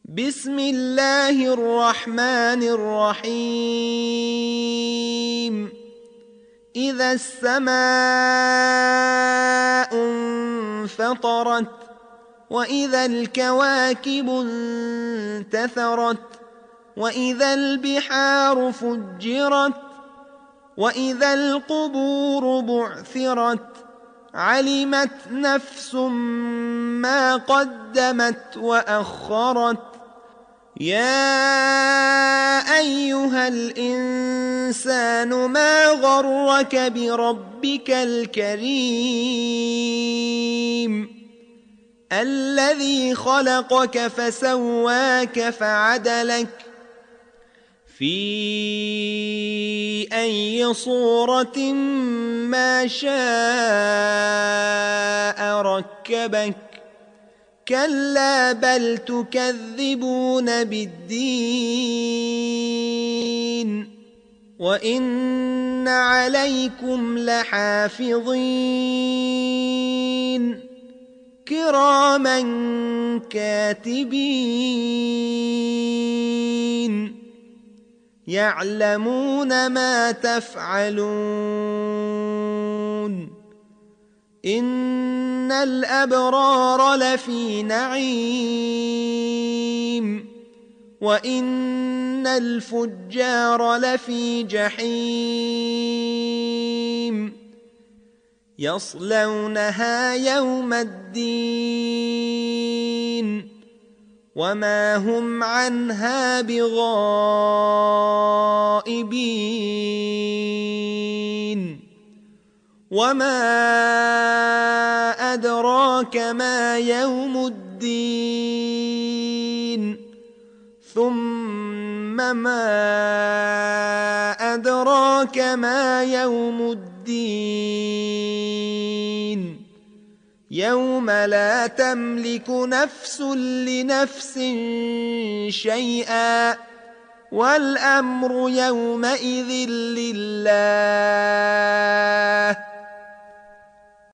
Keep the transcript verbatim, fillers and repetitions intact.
بسم الله الرحمن الرحيم إذا السماء انفطرت وإذا الكواكب انتثرت وإذا البحار فجرت وإذا القبور بعثرت علمت نفس ما قدمت وأخرت يا أيها الإنسان ما غرك بربك الكريم الذي خلقك فسواك فعدلك في أي صورة ما شاء ركبك كلا بل تكذبون بالدين وإن عليكم لحافظين كراما كاتبين يعلمون ما تفعلون إن الأبرار لفي نعيم وإن الفجار لفي جحيم يصلونها يوم الدين وما هم عنها بغائبين وما أدراك ما يوم الدين ثم ما أدراك ما يوم الدين يوم لا تملك نفس لنفس شيئا والأمر يومئذ لله